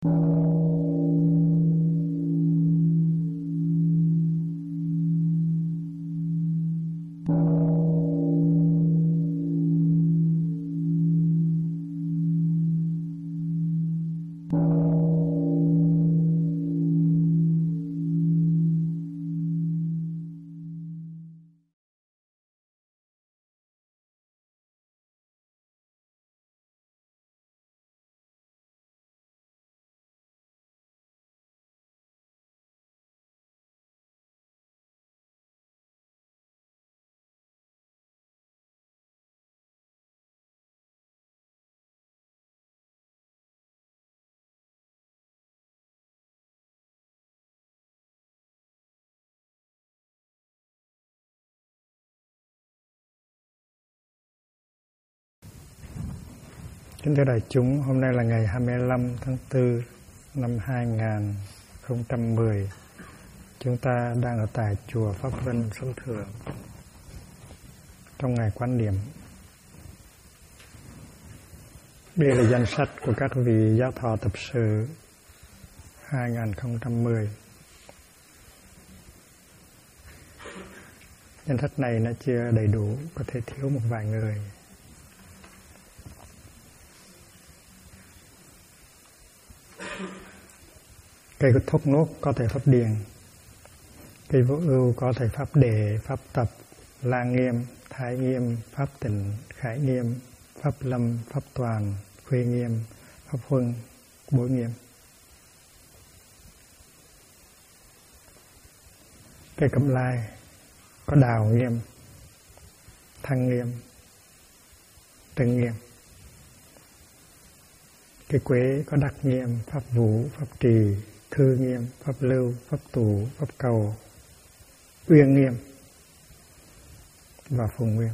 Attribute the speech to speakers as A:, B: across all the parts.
A: Kính thưa đại chúng, hôm nay là ngày 25 tháng 4 năm 2010. Chúng ta đang ở tại chùa Pháp Vân, Sông Thượng trong ngày Quan Niệm. Đây là danh sách của các vị giáo thọ tập sự 2010. Danh sách này nó chưa đầy đủ, có thể thiếu một vài người. Cây thốt nốt có thể pháp điền, cây vô ưu có thể pháp đề, pháp tập, la nghiêm, thái nghiêm, pháp tịnh, khải nghiêm, pháp lâm, pháp toàn, khuê nghiêm, pháp huân, bối nghiêm. Cây cẩm lai có đào nghiêm, thăng nghiêm, trân nghiêm. Cây quế có đắc nghiêm, pháp vũ, pháp trì, thư nghiêm, pháp lưu, pháp tù, pháp cầu, uyên nghiêm và phùng nguyên.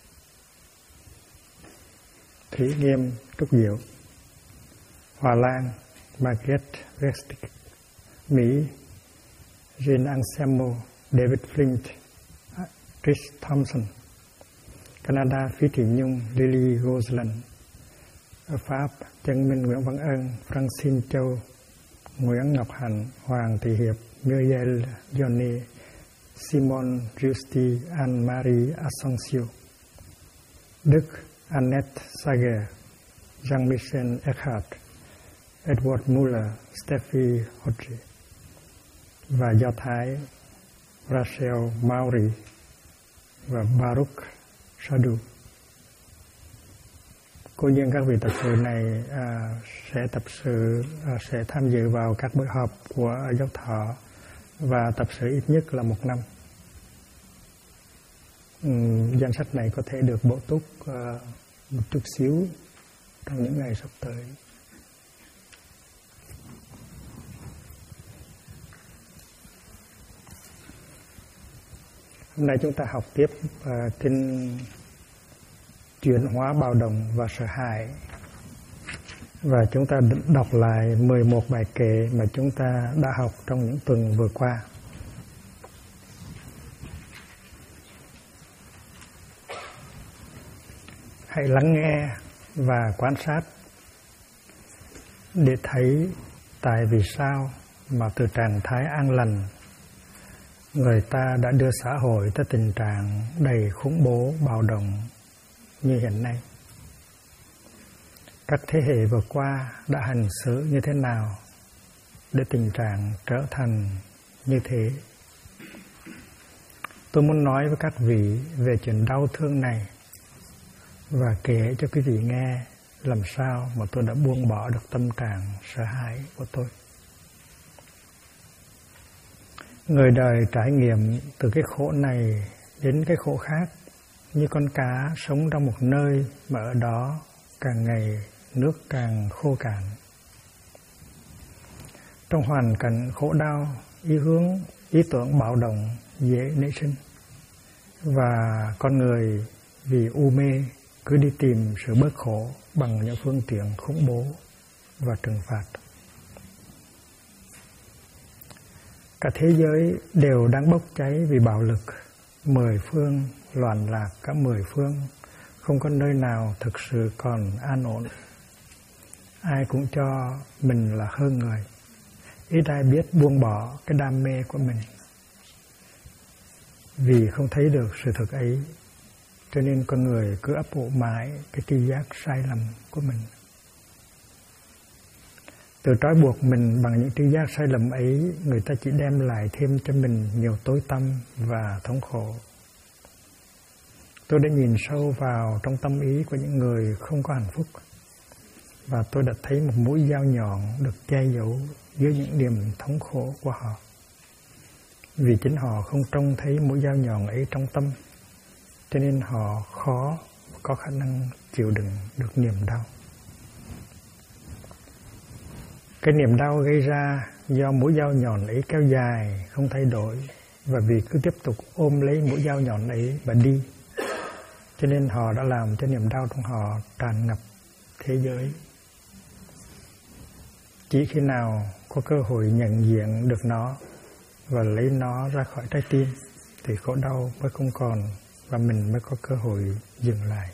A: Thủy nghiêm, trúc diệu. Hòa lan, Margaret Restic. Mỹ, Jane Anselmo, David Flint, Chris Thompson. Canada, Phí Thị Nhung, Lily Roseland. Ở Pháp, Chân Minh Nguyễn Văn Ân, Francine Châu, Nguyễn Ngọc Hạnh, Hoàng Thị Hiệp, Muriel Johnny, Simon Giusti, Anne-Marie Asensio. Đức, Annette Sager, Jean-Michel Eckhart, Edward Muller, Steffi Hodge. Và Do Thái, Rachel Maury và Baruch Sadhu. Cố nhiên các vị tập sự này sẽ tham dự vào các buổi họp của giáo thọ và tập sự ít nhất là 1 năm. Danh sách này có thể được bổ túc một chút xíu trong những ngày sắp tới. Hôm nay chúng ta học tiếp kinh chuyển hóa bạo động và sợ hãi. Và chúng ta đọc lại 11 bài kệ mà chúng ta đã học trong những tuần vừa qua. Hãy lắng nghe và quan sát để thấy tại vì sao mà từ trạng thái an lành người ta đã đưa xã hội tới tình trạng đầy khủng bố bạo động như hiện nay. Các thế hệ vừa qua đã hành xử như thế nào để tình trạng trở thành như thế? Tôi muốn nói với các vị về chuyện đau thương này và kể cho quý vị nghe làm sao mà tôi đã buông bỏ được tâm trạng sợ hãi của tôi. Người đời trải nghiệm từ cái khổ này đến cái khổ khác, như con cá sống trong một nơi mà ở đó càng ngày nước càng khô cạn. Trong hoàn cảnh khổ đau, ý tưởng bạo động dễ nảy sinh, và con người vì u mê cứ đi tìm sự bớt khổ bằng những phương tiện khủng bố và trừng phạt. Cả thế giới đều đang bốc cháy vì bạo lực, 10 phương loạn lạc cả 10 phương, không có nơi nào thực sự còn an ổn. ai cũng cho mình là hơn người. Ít ai biết buông bỏ cái đam mê của mình. Vì không thấy được sự thật ấy, cho nên con người cứ ấp ủ mãi cái tri giác sai lầm của mình. Từ trói buộc mình bằng những tri giác sai lầm ấy, người ta chỉ đem lại thêm cho mình nhiều tối tăm và thống khổ. Tôi đã nhìn sâu vào trong tâm ý của những người không có hạnh phúc, và tôi đã thấy một mũi dao nhọn được che giấu dưới những niềm thống khổ của họ. Vì chính họ không trông thấy mũi dao nhọn ấy trong tâm, cho nên họ khó có khả năng chịu đựng được niềm đau. Cái niềm đau gây ra do mũi dao nhọn ấy kéo dài, không thay đổi, và vì cứ tiếp tục ôm lấy mũi dao nhọn ấy và đi, cho nên họ đã làm cho niềm đau trong họ tràn ngập thế giới. Chỉ khi nào có cơ hội nhận diện được nó và lấy nó ra khỏi trái tim thì khổ đau mới không còn, và mình mới có cơ hội dừng lại.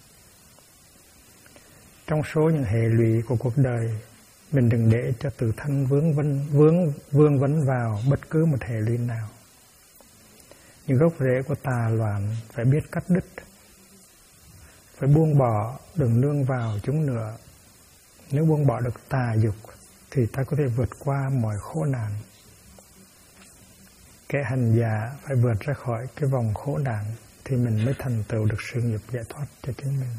A: Trong số những hệ lụy của cuộc đời, mình đừng để cho tự thân vương vấn vào bất cứ một hệ lụy nào. Những gốc rễ của tà loạn phải biết cắt đứt, phải buông bỏ, đừng nương vào chúng nữa. Nếu buông bỏ được tà dục thì ta có thể vượt qua mọi khổ nạn. Kẻ hành giả phải vượt ra khỏi cái vòng khổ nạn thì mình mới thành tựu được sự nghiệp giải thoát cho chính mình.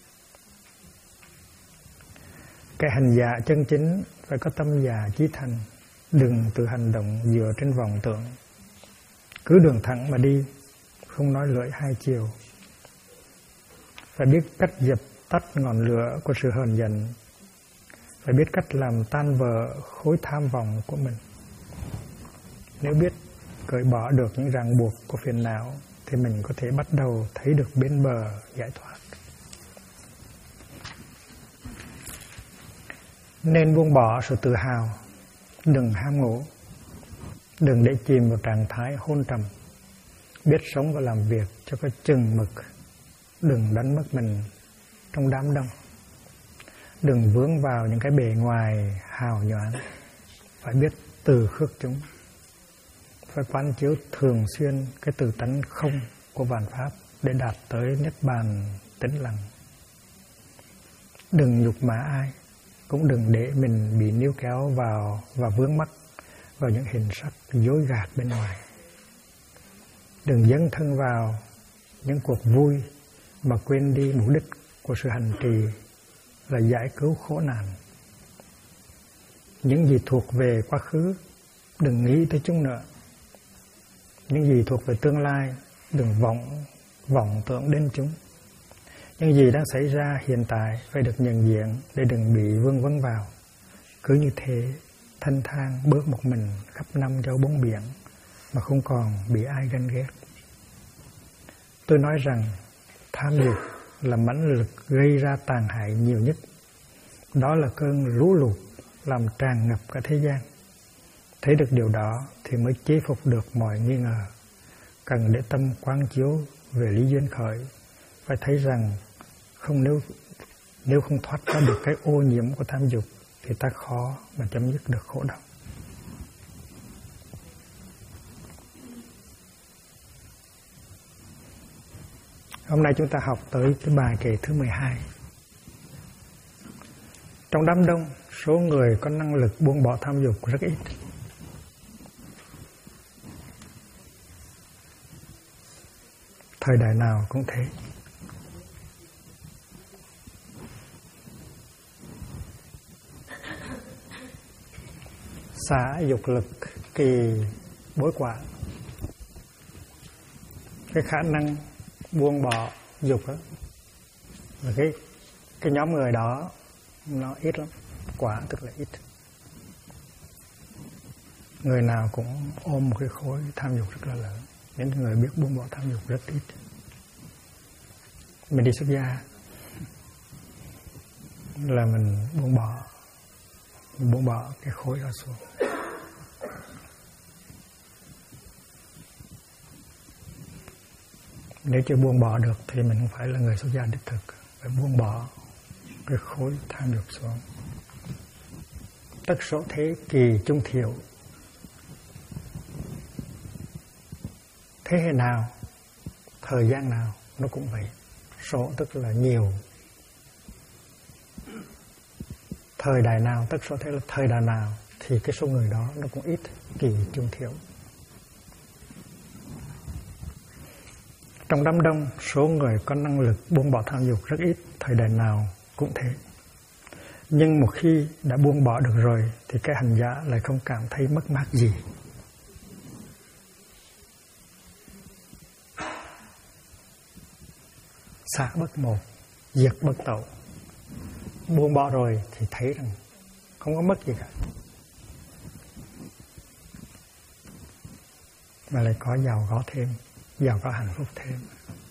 A: Kẻ hành giả chân chính phải có tâm già chí thành, đừng tự hành động dựa trên vọng tưởng. Cứ đường thẳng mà đi, không nói lưỡi hai chiều. Phải biết cách dập tắt ngọn lửa của sự hờn giận, phải biết cách làm tan vỡ khối tham vọng của mình. Nếu biết cởi bỏ được những ràng buộc của phiền não thì mình có thể bắt đầu thấy được bến bờ giải thoát. Nên buông bỏ sự tự hào, đừng ham ngủ, đừng để chìm vào trạng thái hôn trầm. Biết sống và làm việc cho có chừng mực, đừng đánh mất mình trong đám đông. Đừng vướng vào những cái bề ngoài hào nhoáng, phải biết từ khước chúng. Phải quán chiếu thường xuyên cái từ tánh không của vạn pháp để đạt tới niết bàn tĩnh lặng. Đừng nhục mạ ai, cũng đừng để mình bị níu kéo vào và vướng mắc vào những hình sắc dối gạt bên ngoài. Đừng dấn thân vào những cuộc vui mà quên đi mục đích của sự hành trì là giải cứu khổ nạn. Những gì thuộc về quá khứ, đừng nghĩ tới chúng nữa. Những gì thuộc về tương lai, đừng vọng tưởng đến chúng. Những gì đang xảy ra hiện tại phải được nhận diện để đừng bị vương vấn vào. Cứ như thế, thanh thang bước một mình khắp năm châu bốn biển mà không còn bị ai ganh ghét. Tôi nói rằng tham dục là mãnh lực gây ra tàn hại nhiều nhất. Đó là cơn lũ lụt làm tràn ngập cả thế gian. Thấy được điều đó thì mới chế phục được mọi nghi ngờ. Cần để tâm quán chiếu về lý duyên khởi. Phải thấy rằng nếu không thoát ra được cái ô nhiễm của tham dục thì ta khó mà chấm dứt được khổ đau. Hôm nay chúng ta học tới cái bài kệ thứ 12. Trong đám đông, số người có năng lực buông bỏ tham dục rất ít. Thời đại nào cũng thế. Xả dục lực kỳ bối quả. Cái khả năng buông bỏ dục đó, và cái nhóm người đó nó ít lắm. Quả tức là ít. Người nào cũng ôm một cái khối tham dục rất là lớn. Những người biết buông bỏ tham dục rất ít. Mình đi xuất gia là mình buông bỏ cái khối đó xuống. Nếu chưa buông bỏ được thì mình không phải là người xuất gia đích thực. Phải buông bỏ cái khối tham dục xuống. tất số thế kỳ chung thiệu. Thế hệ nào, thời gian nào nó cũng vậy. Số tức là nhiều. Thời đại nào, tất số thế là thời đại nào, thì cái số người đó nó cũng ít, kỳ chung thiệu. Trong đám đông, số người có năng lực buông bỏ tham dục rất ít, thời đại nào cũng thế. Nhưng một khi đã buông bỏ được rồi thì cái hành giả lại không cảm thấy mất mát gì. Xả bất một, diệt bất tậu. Buông bỏ rồi thì thấy rằng không có mất gì cả, mà lại có giàu có thêm, giàu có hạnh phúc thêm.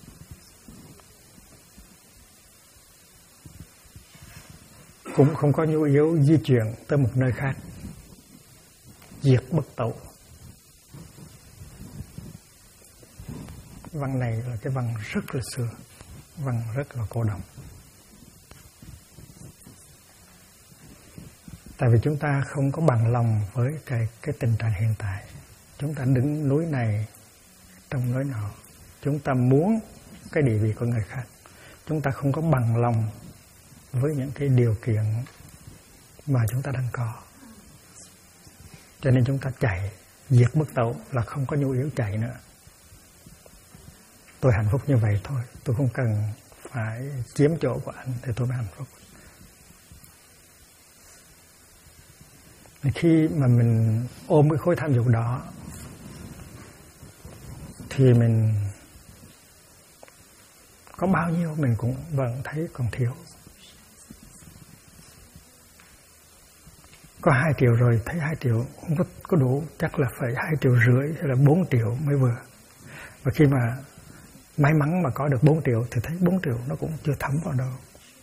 A: Cũng không có nhu yếu di chuyển tới một nơi khác. Diệt bất tậu. Văn này là cái văn rất là xưa, văn rất là cổ động. Tại vì chúng ta không có bằng lòng với cái tình trạng hiện tại. Chúng ta đứng núi này trong núi nọ. Chúng ta muốn cái địa vị của người khác. Chúng ta không có bằng lòng với những cái điều kiện mà chúng ta đang có. Cho nên chúng ta chạy. Diệt bất tậu là không có nhu yếu chạy nữa. Tôi hạnh phúc như vậy thôi. Tôi không cần phải chiếm chỗ của anh thì tôi mới hạnh phúc. Khi mà mình ôm cái khối tham dục đó thì mình có bao nhiêu mình cũng vẫn thấy còn thiếu. Có 2 triệu rồi thấy 2 triệu không có đủ, chắc là phải 2,5 triệu hay là 4 triệu mới vừa. Và khi mà may mắn mà có được 4 triệu thì thấy 4 triệu nó cũng chưa thấm vào đâu.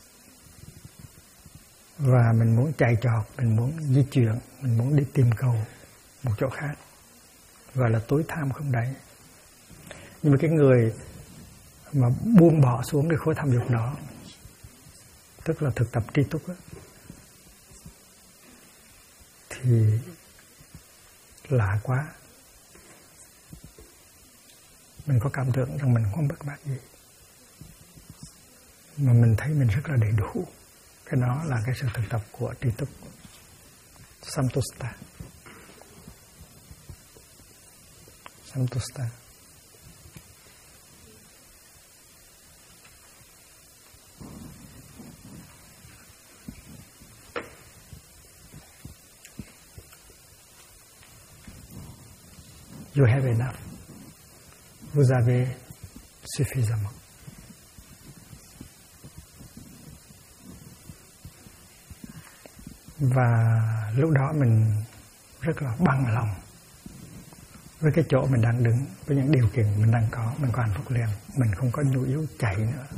A: Và mình muốn chạy trọt, mình muốn di chuyển, mình muốn đi tìm cầu một chỗ khác. Gọi là tối tham không đáy. Nhưng mà cái người mà buông bỏ xuống cái khối tham dục đó, tức là thực tập tri túc đó, thì lạ quá. Mình có cảm tưởng rằng mình không bất bát gì, mà mình thấy mình rất là đầy đủ. Cái đó là cái sự thực tập của tri túc, Samtusta. Samtusta. You have enough. Vous avez suffisamment. Và lúc đó mình rất là bằng lòng với cái chỗ mình đang đứng, với những điều kiện mình đang có, mình có hạnh phúc liền, mình không có nhu yếu chạy nữa.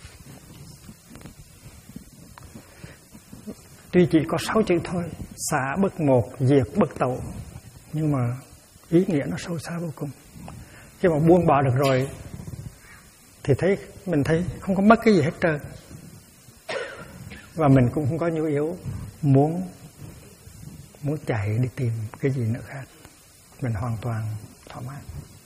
A: Tuy chỉ có 6 chữ thôi, xả bất một, diệt bất tậu, nhưng mà ý nghĩa nó sâu xa vô cùng. Khi mà buông bỏ được rồi thì mình thấy không có mất cái gì hết trơn, và mình cũng không có nhu yếu muốn chạy đi tìm cái gì nữa khác. Mình hoàn toàn thỏa mãn.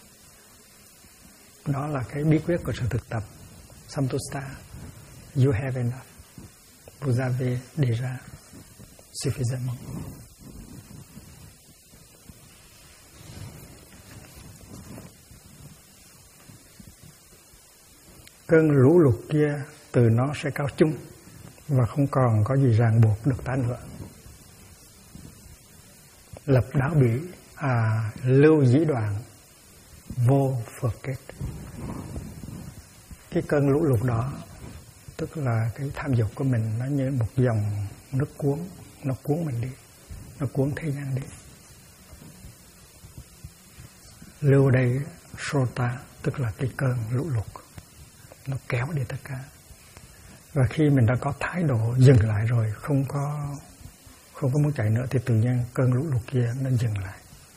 A: Đó là cái bí quyết của sự thực tập Samtusta. You have enough. Vous avez déjà suffisamment. Cơn lũ lụt kia từ nó sẽ cao chung và không còn có gì ràng buộc được ta nữa. Lập đáo bỉ, lưu dĩ đoạn, vô phật kết. Cái cơn lũ lụt đó, tức là cái tham dục của mình, nó như một dòng nước cuốn, nó cuốn mình đi, nó cuốn thế gian đi. Lưu đây sota, tức là cái cơn lũ lụt, nó kéo đi tất cả. Và khi mình đã có thái độ dừng lại rồi, không có muốn chạy nữa, thì tự nhiên cơn lũ lụt kia nó dừng lại.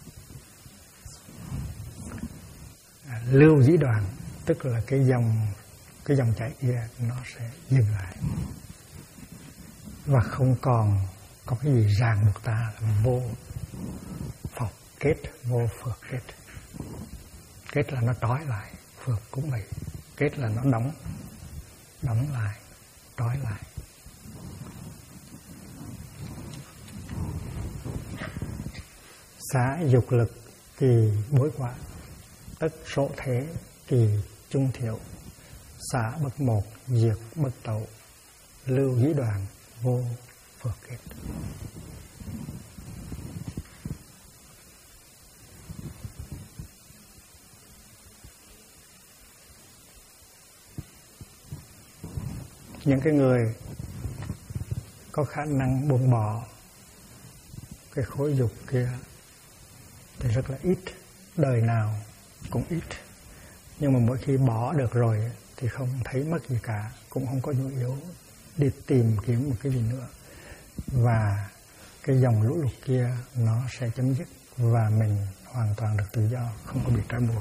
A: Lưu dĩ đoạn, tức là cái dòng chảy kia nó sẽ dừng lại và không còn có cái gì ràng buộc ta là vô phật kết, vô phật kết. Kết là nó trói lại, phật cũng vậy. Kết là nó đóng lại, trói lại. Xá dục lực kỳ bối quả, tất số thế kỳ trung thiệu. Xá bất một, diệt bất tậu, lưu dĩ đoàn vô phật kết. Những cái người có khả năng buông bỏ cái khối dục kia thì rất là ít, đời nào cũng ít. Nhưng mà mỗi khi bỏ được rồi thì không thấy mất gì cả, cũng không có nhu yếu đi tìm kiếm một cái gì nữa. Và cái dòng lũ lụt kia nó sẽ chấm dứt và mình hoàn toàn được tự do, không có bị trói buộc.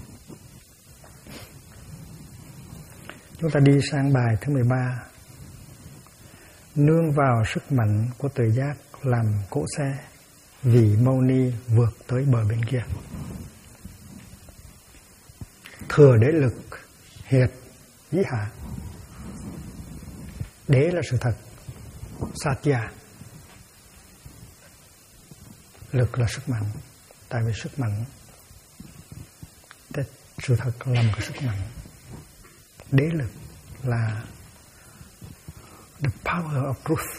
A: Chúng ta đi sang bài thứ 13. Nương vào sức mạnh của tự giác làm cỗ xe, vì Mâu Ni vượt tới bờ bên kia. Thừa đế lực, hiệt dĩ hạ. Đế là sự thật, Satya. Lực là sức mạnh. Tại vì sức mạnh, sự thật là một cái sức mạnh. Đế lực là the power of truth.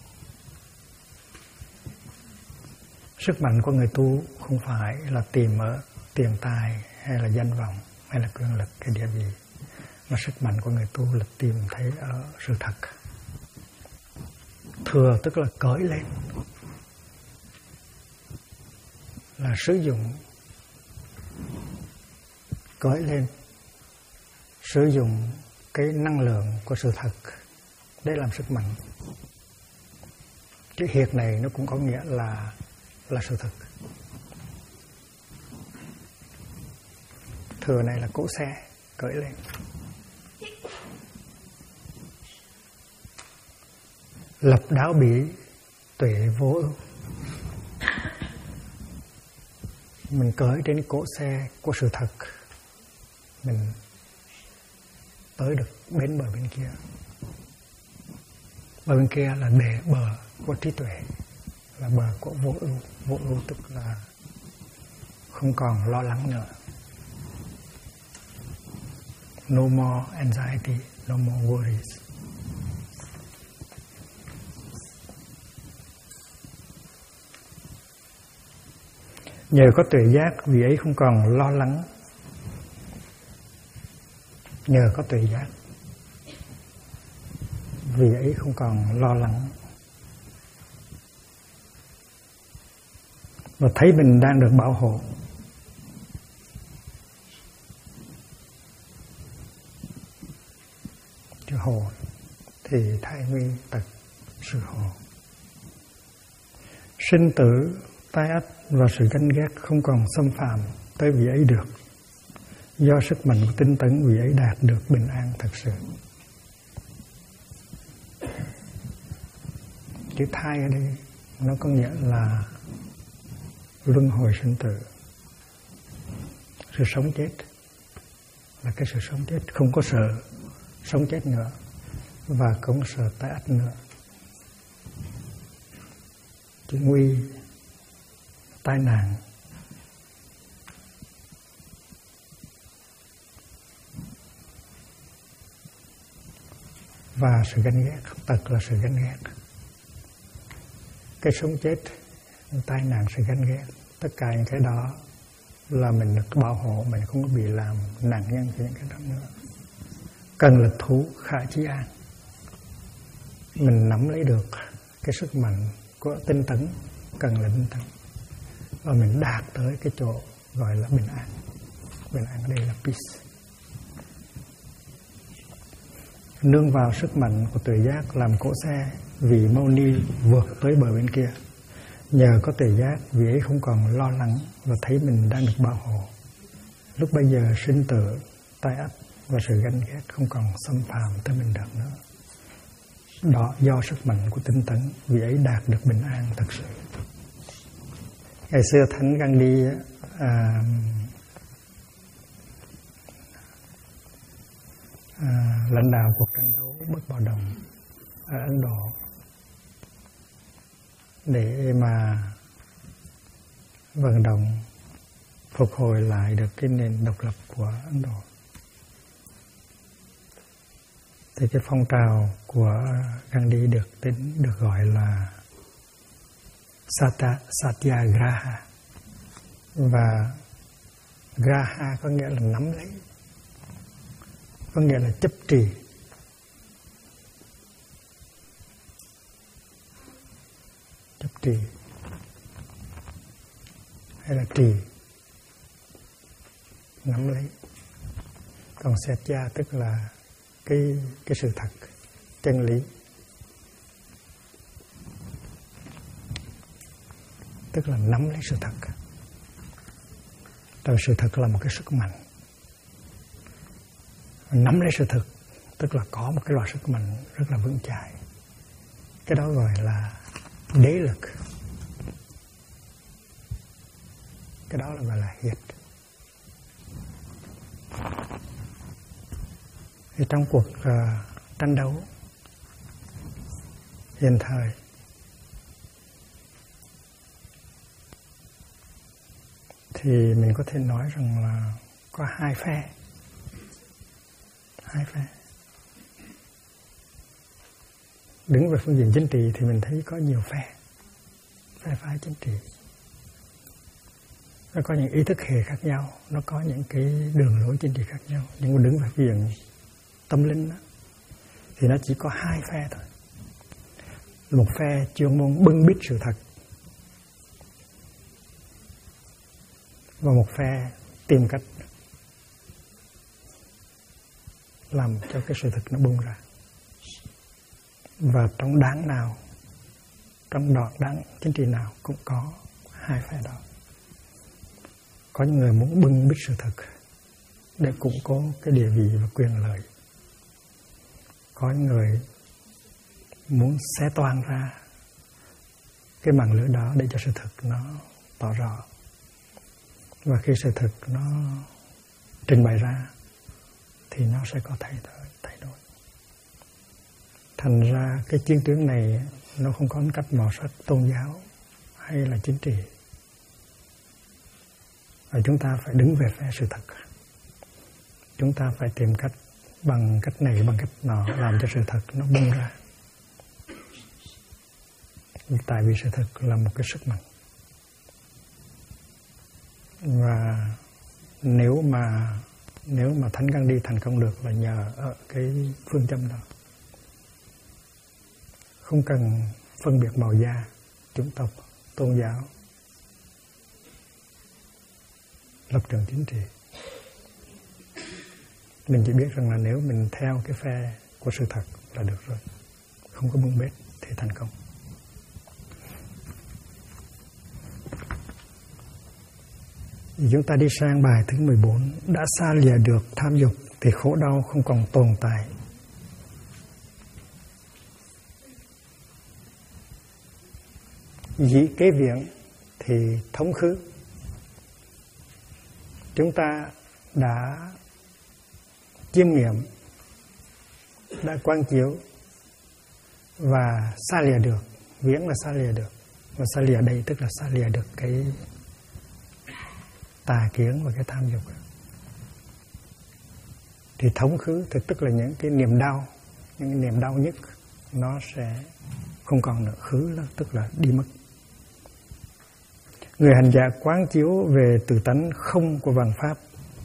A: Sức mạnh của người tu không phải là tìm ở tiền tài hay là danh vọng hay là quyền lực hay địa vị, mà sức mạnh của người tu là tìm thấy ở sự thật. Thừa tức là cởi lên, là sử dụng, cởi lên, sử dụng cái năng lượng của sự thật để làm sức mạnh. Cái hiệt này nó cũng có nghĩa là sự thật. Thừa này là cỗ xe cởi lên. Lập đáo bỉ tuệ vô ưu. Mình cởi trên cỗ xe của sự thật, mình tới được bến bờ bên kia. Bờ bên kia là bờ của trí tuệ, là bờ của vô ưu. Vô ưu tức là không còn lo lắng nữa. No more anxiety, no more worries. Nhờ có tuệ giác, vì ấy không còn lo lắng. Nhờ có tuệ giác, vì ấy không còn lo lắng. Và thấy mình đang được bảo hộ. Chữ hồ thì thai nguy tật sự hồ. Sinh tử, tai ách và sự ganh ghét không còn xâm phạm tới vị ấy được. Do sức mạnh của tinh tấn, vị ấy đạt được bình an thật sự. Chữ thai ở đây nó có nghĩa là luân hồi sinh tử. Sự sống chết là cái sự sống chết, không có sợ sống chết nữa và không sợ tai ách nữa. Chữ nguy, tai nạn. Và sự ganh ghét, tật là sự ganh ghét. Cái sống chết, tai nạn, sự ganh ghét, tất cả những cái đó là mình được bảo hộ, mình không có bị làm nạn nhân của những cái đó nữa. Cần là thú khả chí an. Mình nắm lấy được cái sức mạnh của tinh tấn, cần là tinh tấn, và mình đạt tới cái chỗ gọi là bình an. Bình an ở đây là peace. Nương vào sức mạnh của tuệ giác làm cỗ xe, vì Mâu Ni vượt tới bờ bên kia. Nhờ có tuệ giác, vì ấy không còn lo lắng và thấy mình đang được bảo hộ. Lúc bây giờ sinh tử, tai ách và sự ganh ghét không còn xâm phạm tới mình được nữa. Đó do sức mạnh của tinh tấn, vì ấy đạt được bình an thật sự. Ngày xưa Thánh Gandhi lãnh đạo cuộc tranh đấu bất bạo động ở Ấn Độ để mà vận động phục hồi lại được cái nền độc lập của Ấn Độ. Thì cái phong trào của Gandhi được gọi là Satyagraha, và Graha có nghĩa là nắm lấy, có nghĩa là chấp trì. Chấp trì hay là trì, nắm lấy. Còn Satya tức là cái sự thật, chân lý, tức là nắm lấy sự thật. Rồi sự thật là một cái sức mạnh. Nắm lấy sự thật tức là có một cái loại sức mạnh rất là vững chãi. Cái đó gọi là đế lực. Cái đó là gọi là hiệt. Thì trong cuộc tranh đấu hiện thời thì mình có thể nói rằng là có hai phe. Đứng về phương diện chính trị thì mình thấy có nhiều phe phái chính trị. Nó có những ý thức hệ khác nhau, nó có những cái đường lối chính trị khác nhau. Nhưng mà đứng về phương diện tâm linh đó, thì nó chỉ có hai phe thôi. Một phe chuyên môn bưng bít sự thật, và một phe tìm cách làm cho cái sự thật nó bung ra. Và trong đảng nào, trong đoạn đảng chính trị nào cũng có hai phe đó. Có những người muốn bưng bít sự thật để củng cố cái địa vị và quyền lợi. Có những người muốn xé toang ra cái màn lưới đó để cho sự thật nó tỏ rõ. Và khi sự thật nó trình bày ra thì nó sẽ có thay đổi. Thành ra cái chiến tuyến này nó không có cách màu sắc tôn giáo hay là chính trị. Và chúng ta phải đứng về phe sự thật. Chúng ta phải tìm cách bằng cách này, bằng cách nọ, làm cho sự thật nó bung ra. Tại vì sự thật là một cái sức mạnh. Và nếu mà Thánh Gandhi thành công được là nhờ ở cái phương châm đó. Không cần phân biệt màu da, chủng tộc, tôn giáo, lập trường chính trị. Mình chỉ biết rằng là nếu mình theo cái phe của sự thật là được rồi. Không có bưng bết thì thành công. Chúng ta đi sang bài thứ 14. Đã xa lìa được tham dục thì khổ đau không còn tồn tại. Dĩ kế viện thì thống khứ. Chúng ta đã chiêm nghiệm, đã quán chiếu và xa lìa được. Viễn là xa lìa được. Và xa lìa đây tức là xa lìa được cái tà kiến và cái tham dục. Thì thống khứ thì tức là những cái niềm đau, những cái niềm đau nhất nó sẽ không còn nữa. Khứ là tức là đi mất. Người hành giả quán chiếu về tự tánh không của vạn pháp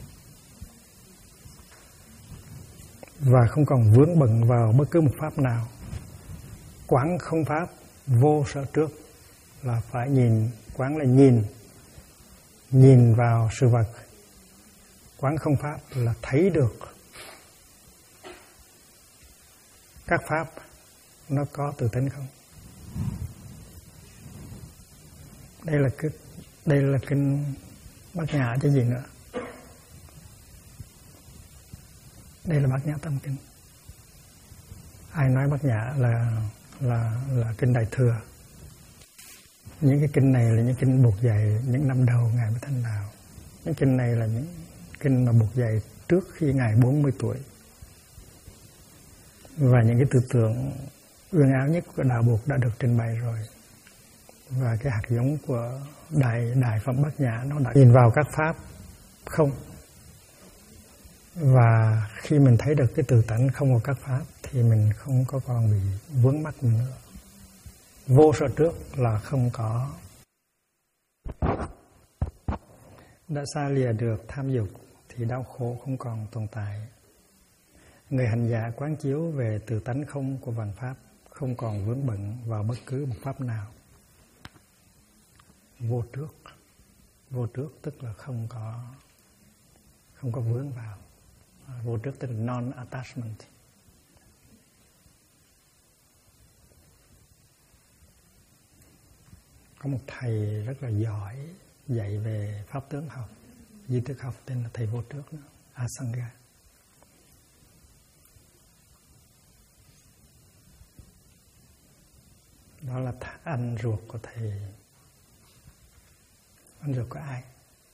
A: và không còn vướng bận vào bất cứ một pháp nào. Quán không pháp vô sở trước là phải nhìn, quán là nhìn vào sự vật. Quán không pháp là thấy được các pháp nó có tự tánh không. Đây là kinh Bát Nhã chứ gì nữa. Đây là Bát Nhã Tâm Kinh. ai nói Bát Nhã là kinh Đại Thừa. Những cái kinh này là những kinh buộc dạy những năm đầu Ngài mới thành đạo. Những kinh này là những kinh mà buộc dạy trước khi Ngài 40 tuổi. Và những cái tư tưởng ương áo nhất của đạo Buộc đã được trình bày rồi. Và cái hạt giống của đại phẩm Bát Nhã nó đã nhìn vào các pháp không. Và khi mình thấy được cái tự tánh không của các pháp thì mình không có còn bị vướng mắc nữa. Vô sở trước là không có. Đã xa lìa được tham dục thì đau khổ không còn tồn tại. Người hành giả quán chiếu về tự tánh không của vạn pháp, không còn vướng bận vào bất cứ một pháp nào. Vô trước. Vô trước tức là không có vướng vào. Vô trước tức là non-attachment. Có một thầy rất là giỏi dạy về pháp tướng học, duy thức học, tên là thầy Vô Trước, Asanga. Đó là anh ruột của thầy. Anh ruột của ai?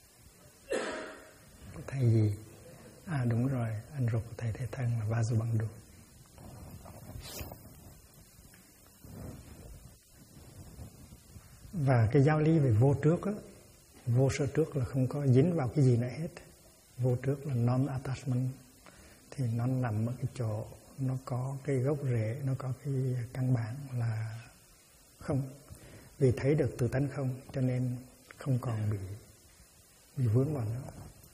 A: Của thầy gì? À đúng rồi, anh ruột của thầy Thế Thân là Vasubandhu. Và cái giáo lý về vô trước á, vô sở trước là không có dính vào cái gì nữa hết. Vô trước là non-attachment. Thì nó nằm ở cái chỗ, nó có cái gốc rễ, nó có cái căn bản là không. Vì thấy được tự tánh không, cho nên không còn bị vướng vào nữa.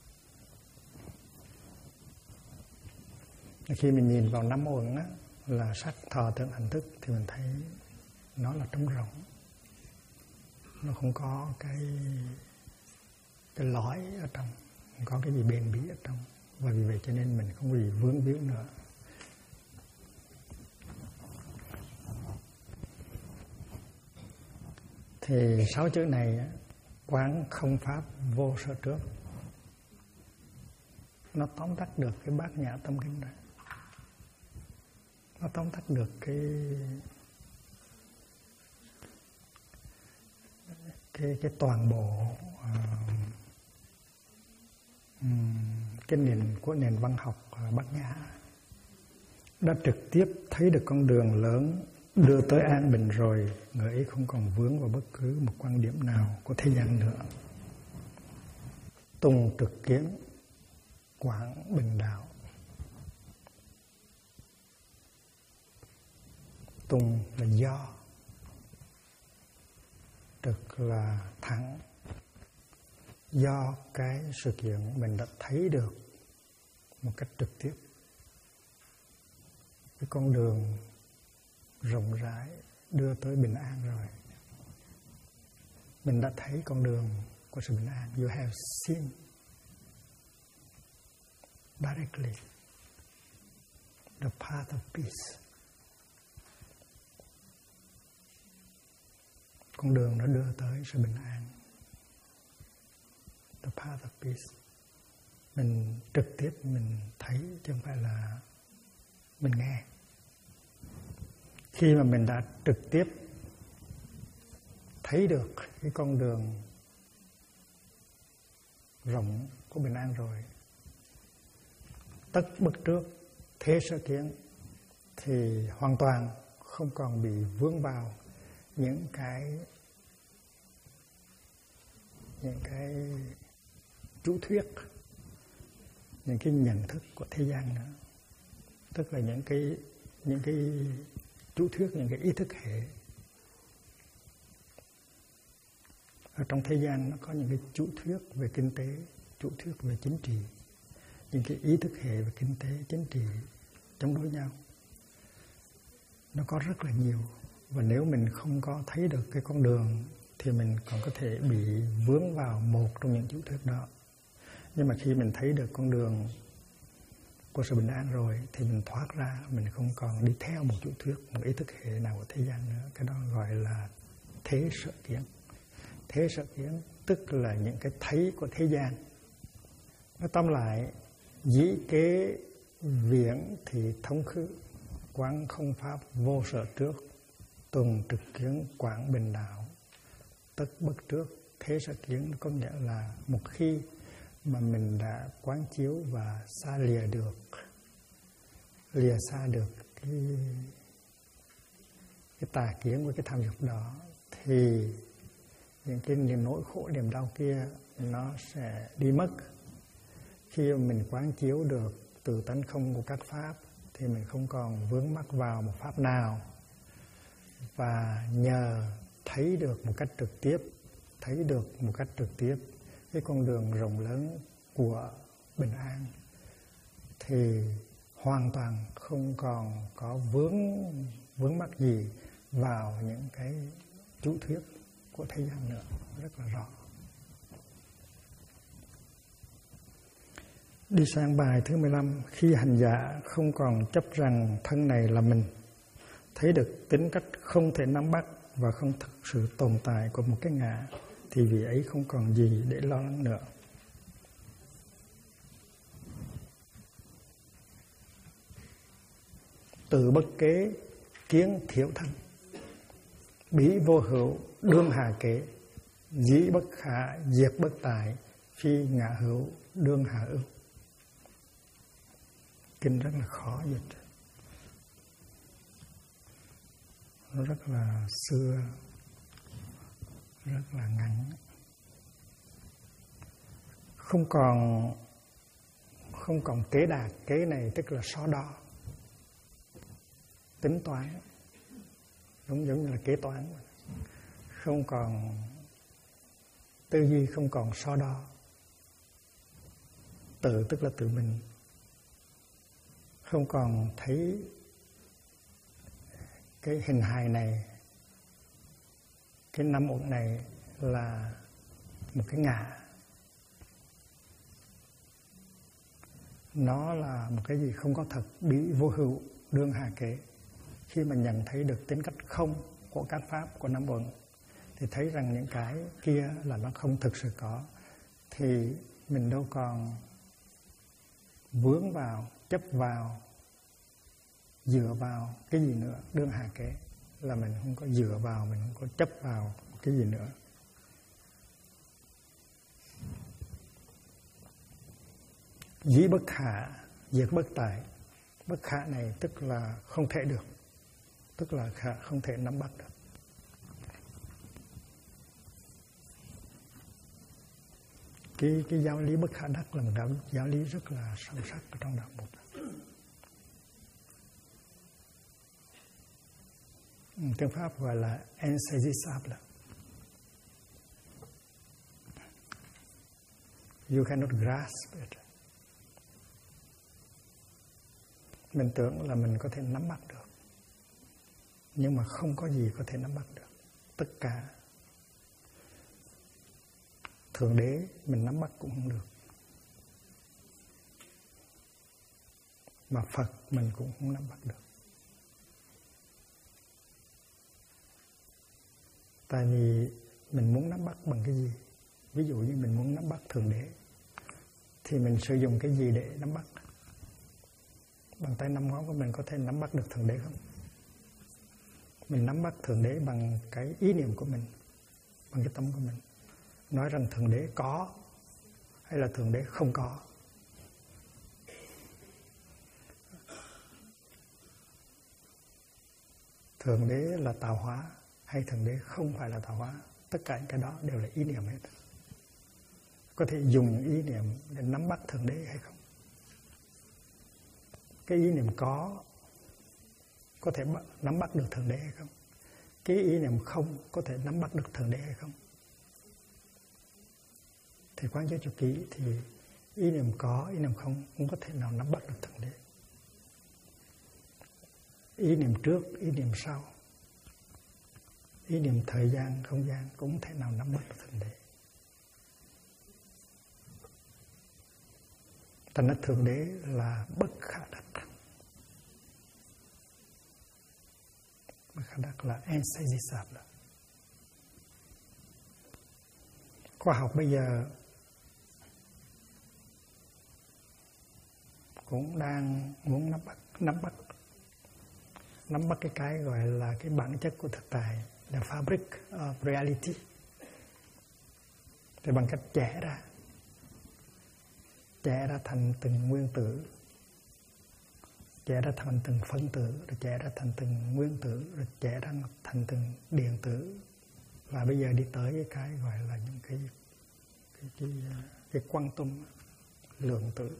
A: Khi mình nhìn vào năm uẩn á, là sắc thọ tưởng hành thức thì mình thấy nó là trống rỗng. Nó không có cái lõi ở trong, không có cái gì bền bỉ ở trong. Và vì vậy cho nên mình không bị vướng víu nữa. Thì 6 chữ này quán không pháp vô sở trước, nó tóm tắt được cái Bát Nhã Tâm Kinh này. Nó tóm tắt được cái toàn bộ cái nền văn học Bát Nhã. Đã trực tiếp thấy được con đường lớn đưa tới an bình rồi, người ấy không còn vướng vào bất cứ một quan điểm nào của thế gian nữa. Tùng trực kiến, quảng bình đạo. Tùng là trực là thẳng. Do cái sự kiện mình đã thấy được một cách trực tiếp cái con đường rộng rãi đưa tới bình an rồi. Mình đã thấy con đường của sự bình an. You have seen directly the path of peace. Con đường nó đưa tới sự bình an. The path of peace. Mình trực tiếp mình thấy chứ không phải là mình nghe. Khi mà mình đã trực tiếp thấy được cái con đường rộng của bình an rồi, tất bất trước thế sở kiến, thì hoàn toàn không còn bị vướng vào những cái chủ thuyết, những cái nhận thức của thế gian nữa. Tức là những cái chủ thuyết, những cái ý thức hệ. Ở trong thế gian nó có những cái chủ thuyết về kinh tế, chủ thuyết về chính trị, những cái ý thức hệ về kinh tế, chính trị chống đối nhau. Nó có rất là nhiều. Và nếu mình không có thấy được cái con đường thì mình còn có thể bị vướng vào một trong những chủ thuyết đó. Nhưng mà khi mình thấy được con đường của sự bình an rồi thì mình thoát ra, mình không còn đi theo một chủ thuyết, một ý thức hệ nào của thế gian nữa. Cái đó gọi là thế sở kiến. Thế sở kiến tức là những cái thấy của thế gian. Nói tóm lại, dĩ kế viễn thì thống khứ. quán không pháp vô sở trước, tuần trực kiến quảng bình đạo, tất bất trước thế sở kiến. Có nghĩa là một khi mà mình đã quán chiếu và xa lìa xa được cái tà kiến với cái tham dục đó, thì những cái niềm nỗi khổ, niềm đau kia nó sẽ đi mất. Khi mà mình quán chiếu được từ tánh không của các pháp thì mình không còn vướng mắc vào một pháp nào, và nhờ thấy được một cách trực tiếp cái con đường rộng lớn của bình an, thì hoàn toàn không còn có vướng mắc gì vào những cái chủ thuyết của thế gian nữa, rất là rõ. Đi sang bài thứ 15. Khi hành giả không còn chấp rằng thân này là mình, thấy được tính cách không thể nắm bắt và không thực sự tồn tại của một cái ngã, thì vì ấy không còn gì để lo lắng nữa. Từ bất kế kiến thiểu thân, bí vô hữu đương hà kế, dĩ bất khả diệt bất tại, phi ngã hữu đương hà ưu. Kinh rất là khó dịch, nó rất là xưa, rất là ngắn. Không còn kế đạt. Kế này tức là so đo, tính toán, giống như là kế toán. Không còn tư duy, không còn so đo. Tự tức là tự mình. Không còn thấy cái hình hài này, cái năm uẩn này là một cái ngã. Nó là một cái gì không có thật, bí vô hữu đương hà kế. Khi mà nhận thấy được tính cách không của các pháp, của năm uẩn, thì thấy rằng những cái kia là nó không thực sự có, thì mình đâu còn vướng vào, chấp vào, dựa vào cái gì nữa. Đương hà kế là mình không có dựa vào, mình không có chấp vào cái gì nữa. Dĩ bất khả diệt bất tại. Bất khả này tức là không thể được, tức là không thể nắm bắt được. Cái giáo lý bất khả đắc là một giáo lý rất là sâu sắc ở trong đạo Bụt. Tiếng Pháp gọi là insaisissable. You cannot grasp it. Mình tưởng là mình có thể nắm bắt được, nhưng mà không có gì có thể nắm bắt được. Tất cả Thượng Đế mình nắm bắt cũng không được, mà Phật mình cũng không nắm bắt được. Tại vì mình muốn nắm bắt bằng cái gì? Ví dụ như mình muốn nắm bắt Thượng Đế, thì mình sử dụng cái gì để nắm bắt? Bàn tay 5 ngón của mình có thể nắm bắt được Thượng Đế không? Mình nắm bắt Thượng Đế bằng cái ý niệm của mình, bằng cái tâm của mình. Nói rằng Thượng Đế có hay là Thượng Đế không có. Thượng Đế là tạo hóa hay Thượng Đế không phải là tạo hóa. Tất cả những cái đó đều là ý niệm hết. Có thể dùng ý niệm để nắm bắt Thượng Đế hay không? Cái ý niệm có thể nắm bắt được Thượng Đế hay không? Cái ý niệm không có thể nắm bắt được Thượng Đế hay không? Thì quán chiếu cho kỹ thì ý niệm có, ý niệm không có thể nào nắm bắt được Thượng Đế. Ý niệm trước, ý niệm sau, ý niệm thời gian, không gian cũng không thể nào nắm bắt được Thượng Đế. Thành ra Thượng Đế là bất khả đắc. Bất khả đắc là insaisissable. Khoa học bây giờ cũng đang muốn nắm bắt nắm bắt cái gọi là cái bản chất của thực tại, the fabric of reality, thì bằng cách chẻ ra thành từng nguyên tử, chẻ ra thành từng phân tử, rồi chẻ ra thành từng nguyên tử, rồi chẻ ra thành từng điện tử, và bây giờ đi tới cái gọi là những cái quantum, lượng tử.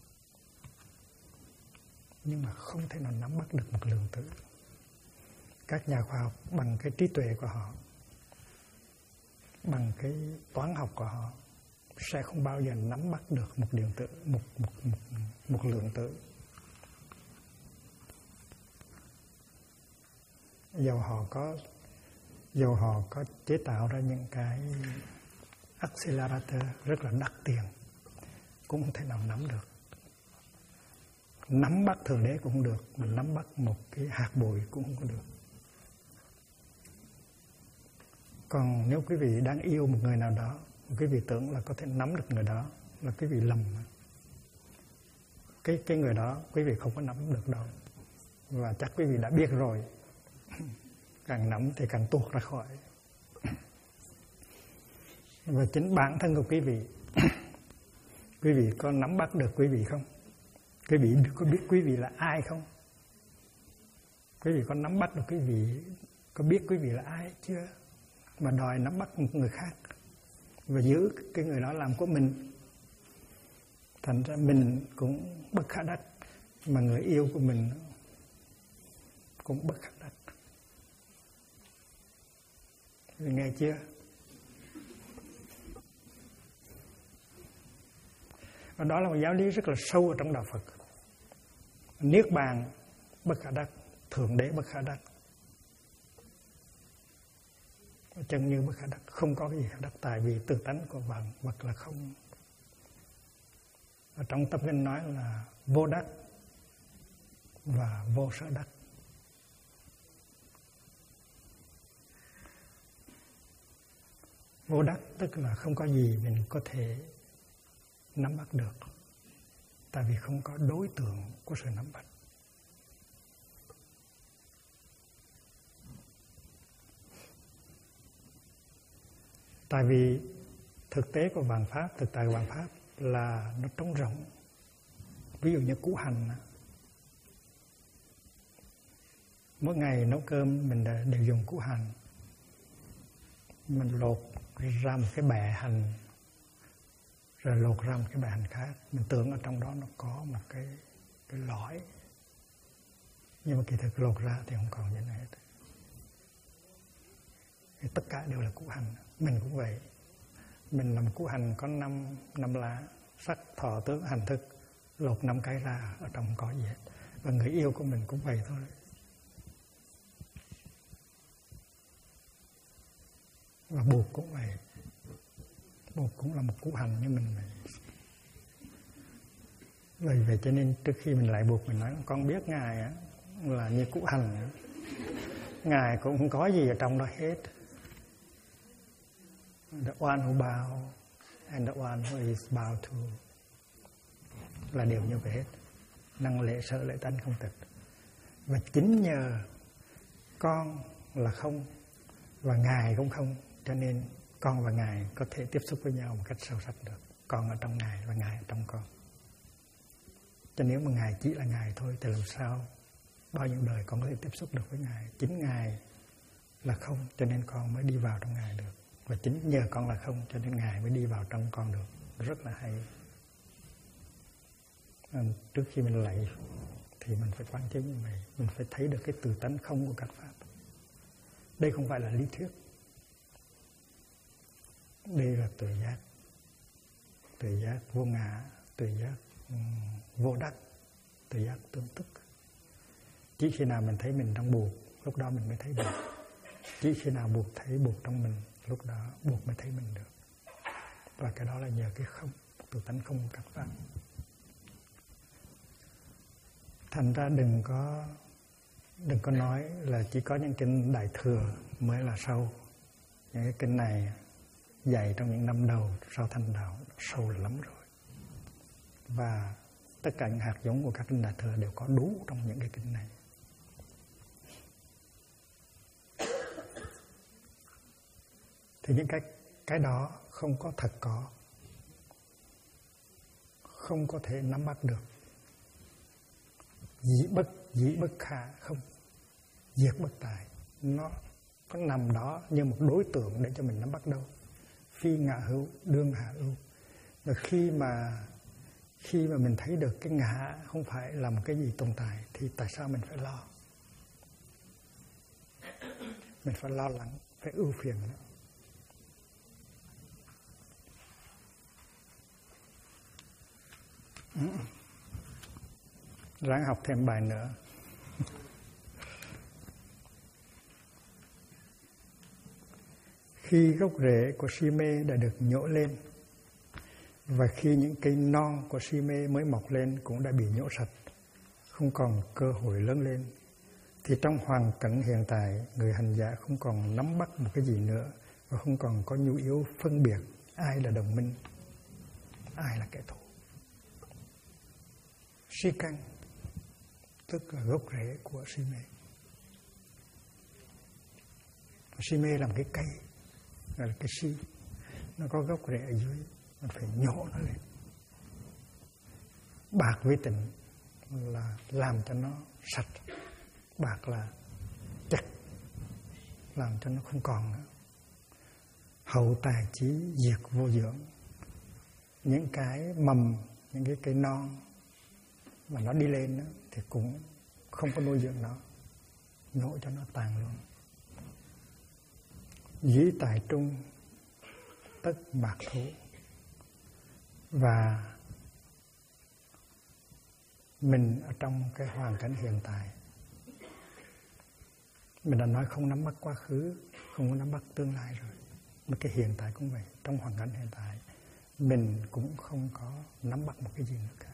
A: Nhưng mà không thể nào nắm bắt được một lượng tử. Các nhà khoa học bằng cái trí tuệ của họ, bằng cái toán học của họ sẽ không bao giờ nắm bắt được một điện tử, một lượng tử. Dầu họ có chế tạo ra những cái accelerator rất là đắt tiền, cũng không thể nào nắm được. Nắm bắt Thượng Đế cũng không được, mà nắm bắt một cái hạt bụi cũng không có được. Còn nếu quý vị đang yêu một người nào đó, quý vị tưởng là có thể nắm được người đó, là quý vị lầm. Cái người đó quý vị không có nắm được đâu. Và chắc quý vị đã biết rồi. Càng nắm thì càng tuột ra khỏi. Và chính bản thân của quý vị, quý vị có nắm bắt được quý vị không? Quý vị có biết quý vị là ai không? Quý vị có nắm bắt được quý vị, có biết quý vị là ai chưa? Mà đòi nắm bắt một người khác và giữ cái người đó làm của mình. Thành ra mình cũng bất khả đắc, mà người yêu của mình cũng bất khả đắc. Nghe chưa? Và đó là một giáo lý rất là sâu ở trong đạo Phật. Niết bàn bất khả đắc, Thượng Đế bất khả đắc, chân như bất khả đắc, không có cái gì khả đắc, tại vì tự tánh của vạn vật là không. Ở trong Tâm Kinh nói là vô đắc và vô sở đắc. Vô đắc tức là không có gì mình có thể nắm bắt được, tại vì không có đối tượng của sự nắm bắt. Tại vì thực tế của vạn pháp, thực tại của vạn pháp là nó trống rỗng. Ví dụ như củ hành, mỗi ngày nấu cơm mình đều dùng củ hành. Mình lột ra một cái bẹ hành, rồi lột ra một cái bẹ hành khác. Mình tưởng ở trong đó nó có một cái lõi, nhưng mà kỳ thực lột ra thì không còn gì nữa hết. Thì tất cả đều là củ hành. Mình cũng vậy. Mình làm củ hành có 5 lá, sắc, thọ, tướng, hành, thức. Lột 5 cái ra, ở trong không có gì hết. Và người yêu của mình cũng vậy thôi. Và buộc cũng vậy. Buộc cũng là một củ hành như mình vậy. Vì vậy cho nên trước khi mình lại buộc, mình nói con biết Ngài á, là như củ hành á. Ngài cũng không có gì ở trong đó hết. The one who bow and the one who is bowed to là đều như vậy hết. Năng lễ sở lễ tánh không tịch. Và chính nhờ con là không và Ngài cũng không, cho nên con và Ngài có thể tiếp xúc với nhau một cách sâu sắc được. Con ở trong Ngài và Ngài ở trong con. Cho nếu mà Ngài chỉ là Ngài thôi thì làm sao bao nhiêu đời con có thể tiếp xúc được với Ngài. Chính Ngài là không, cho nên con mới đi vào trong Ngài được. Và chính nhờ con là không, cho nên Ngài mới đi vào trong con được. Rất là hay. Trước khi mình lạy thì mình phải quán chiếu như vậy. Mình phải thấy được cái tự tánh không của các pháp. Đây không phải là lý thuyết. Đây là tuệ giác. Tuệ giác vô ngã, tuệ giác vô đắc, tuệ giác tương tức. Chỉ khi nào mình thấy mình đang buộc, lúc đó mình mới thấy buộc. Chỉ khi nào buộc thấy buộc trong mình, lúc đó buộc mới thấy mình được. Và cái đó là nhờ cái không, tự tánh không của các pháp. Thành ra đừng có nói là chỉ có những kinh Đại Thừa mới là sâu. Những cái kinh này dạy trong những năm đầu sau thành đạo sâu lắm rồi. Và tất cả những hạt giống của các kinh Đại Thừa đều có đủ trong những cái kinh này. thì những cái đó không có thật có, không có thể nắm bắt được. Dĩ bất khả, không diệt bất tài. Nó có nằm đó như một đối tượng để cho mình nắm bắt đâu. Phi ngã hữu đương hạ ưu. Và khi mà mình thấy được cái ngã không phải là một cái gì tồn tại thì tại sao mình phải lo? Mình phải lo lắng, phải ưu phiền nữa. Ráng học thêm bài nữa. Khi gốc rễ của si mê đã được nhổ lên và khi những cây non của si mê mới mọc lên cũng đã bị nhổ sạch, không còn cơ hội lớn lên, thì trong hoàn cảnh hiện tại, người hành giả không còn nắm bắt một cái gì nữa và không còn có nhu yếu phân biệt ai là đồng minh, ai là kẻ thù. Si căn tức là gốc rễ của si mê. Si mê là một cái cây, gọi là cái si, nó có gốc rễ ở dưới, mình phải nhổ nó lên. Bạc với tịnh là làm cho nó sạch, bạc là chặt, làm cho nó không còn nữa. Hậu tài chí diệt vô dưỡng. Những cái mầm, những cái cây non mà nó đi lên đó, thì cũng không có nuôi dưỡng nó, nhổ cho nó tàn luôn. Dĩ tài trung tất bạc thú. Và mình ở trong cái hoàn cảnh hiện tại, mình đã nói không nắm bắt quá khứ, không có nắm bắt tương lai rồi. Mà cái hiện tại cũng vậy. Trong hoàn cảnh hiện tại, mình cũng không có nắm bắt một cái gì nữa cả.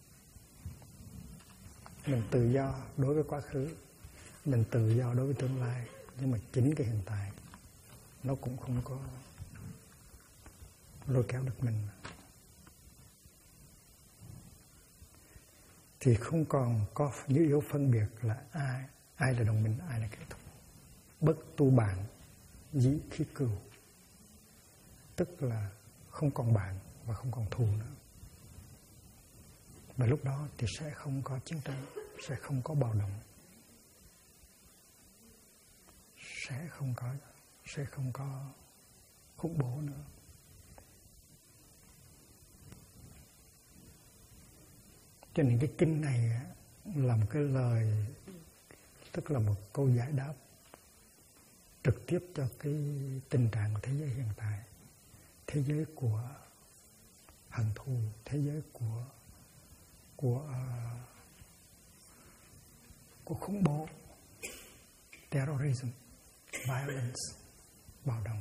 A: Mình tự do đối với quá khứ, mình tự do đối với tương lai, nhưng mà chính cái hiện tại nó cũng không có lôi kéo được mình. Thì không còn có nhu yếu phân biệt là ai là đồng minh, ai là kẻ thù. Bất tu bạn, dĩ khí cừu. Tức là không còn bạn và không còn thù nữa. Và lúc đó thì sẽ không có chiến tranh, sẽ không có bạo động, sẽ không có khủng bố nữa. Cho nên cái kinh này là một cái lời, tức là một câu giải đáp trực tiếp cho cái tình trạng của thế giới hiện tại, thế giới của hận thù, thế giới của khủng bố, terrorism, violence, bạo động.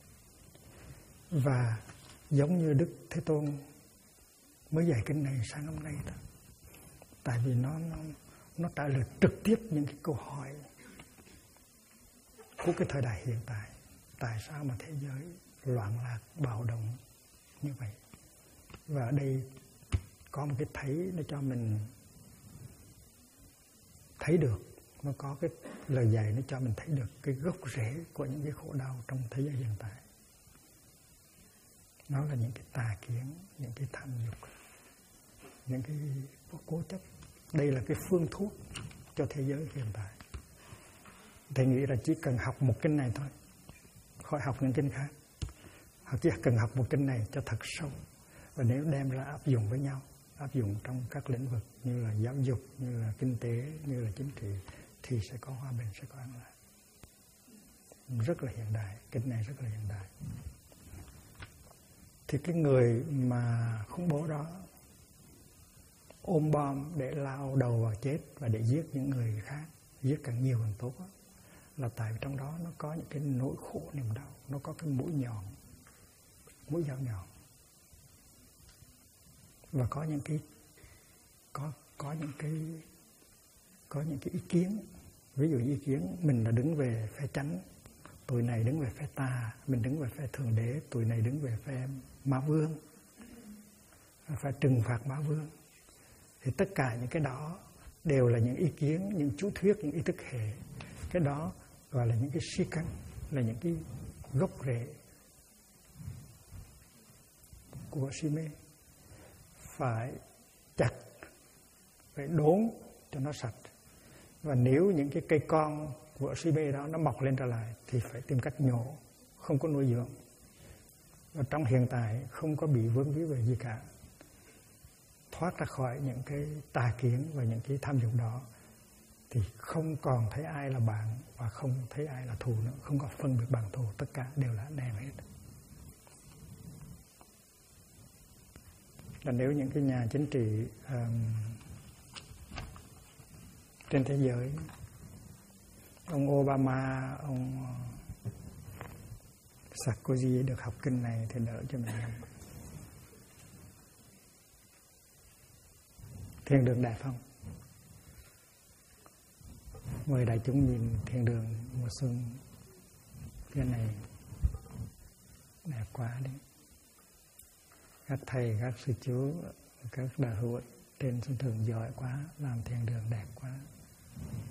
A: Và giống như Đức Thế Tôn mới dạy kinh này sáng hôm nay thôi. Tại vì nó trả lời trực tiếp những cái câu hỏi của cái thời đại hiện tại. Tại sao mà thế giới loạn lạc, bạo động như vậy? Và ở đây có một cái thấy nó cho mình thấy được, nó có cái lời dạy nó cho mình thấy được cái gốc rễ của những cái khổ đau trong thế giới hiện tại. Nó là những cái tà kiến, những cái tham dục, những cái cố chấp. Đây là cái phương thuốc cho thế giới hiện tại. Thầy nghĩ là chỉ cần học một kinh này thôi, khỏi học những kinh khác. Họ chỉ cần học một kinh này cho thật sâu. Và nếu đem ra áp dụng với nhau, áp dụng trong các lĩnh vực như là giáo dục, như là kinh tế, như là chính trị, thì sẽ có hòa bình, sẽ có an lạc. Rất là hiện đại, kinh này rất là hiện đại. Thì cái người mà khủng bố đó ôm bom để lao đầu vào chết và để giết những người khác, giết càng nhiều càng tốt đó, là tại trong đó nó có những cái nỗi khổ niềm đau, nó có cái mũi nhọn, mũi dao nhọn, và có những cái ý kiến. Ví dụ ý kiến mình là đứng về phe chánh, tụi này đứng về phe tà, mình đứng về phe thượng đế, tụi này đứng về phe ma vương, phải trừng phạt ma vương. Thì tất cả những cái đó đều là những ý kiến, những chú thuyết, những ý thức hệ. Cái đó gọi là những cái si căn, là những cái gốc rễ của si mê, phải chặt, phải đốn cho nó sạch. Và nếu những cái cây con của si mê đó nó mọc lên trở lại thì phải tìm cách nhổ, không có nuôi dưỡng. Và trong hiện tại không có bị vướng víu về gì cả, thoát ra khỏi những cái tà kiến và những cái tham dục đó, thì không còn thấy ai là bạn và không thấy ai là thù nữa, không có phân biệt bạn thù, tất cả đều là anh em hết. Và nếu những cái nhà chính trị trên thế giới, ông Obama, ông Sarkozy được học kinh này thì đỡ cho mình. Thiên đường đẹp không? Mời đại chúng nhìn thiên đường mùa xuân cái này đẹp quá đấy. Các thầy, các sư chú, các đạo hữu trên sân thượng giỏi quá, làm thiên đường đẹp quá.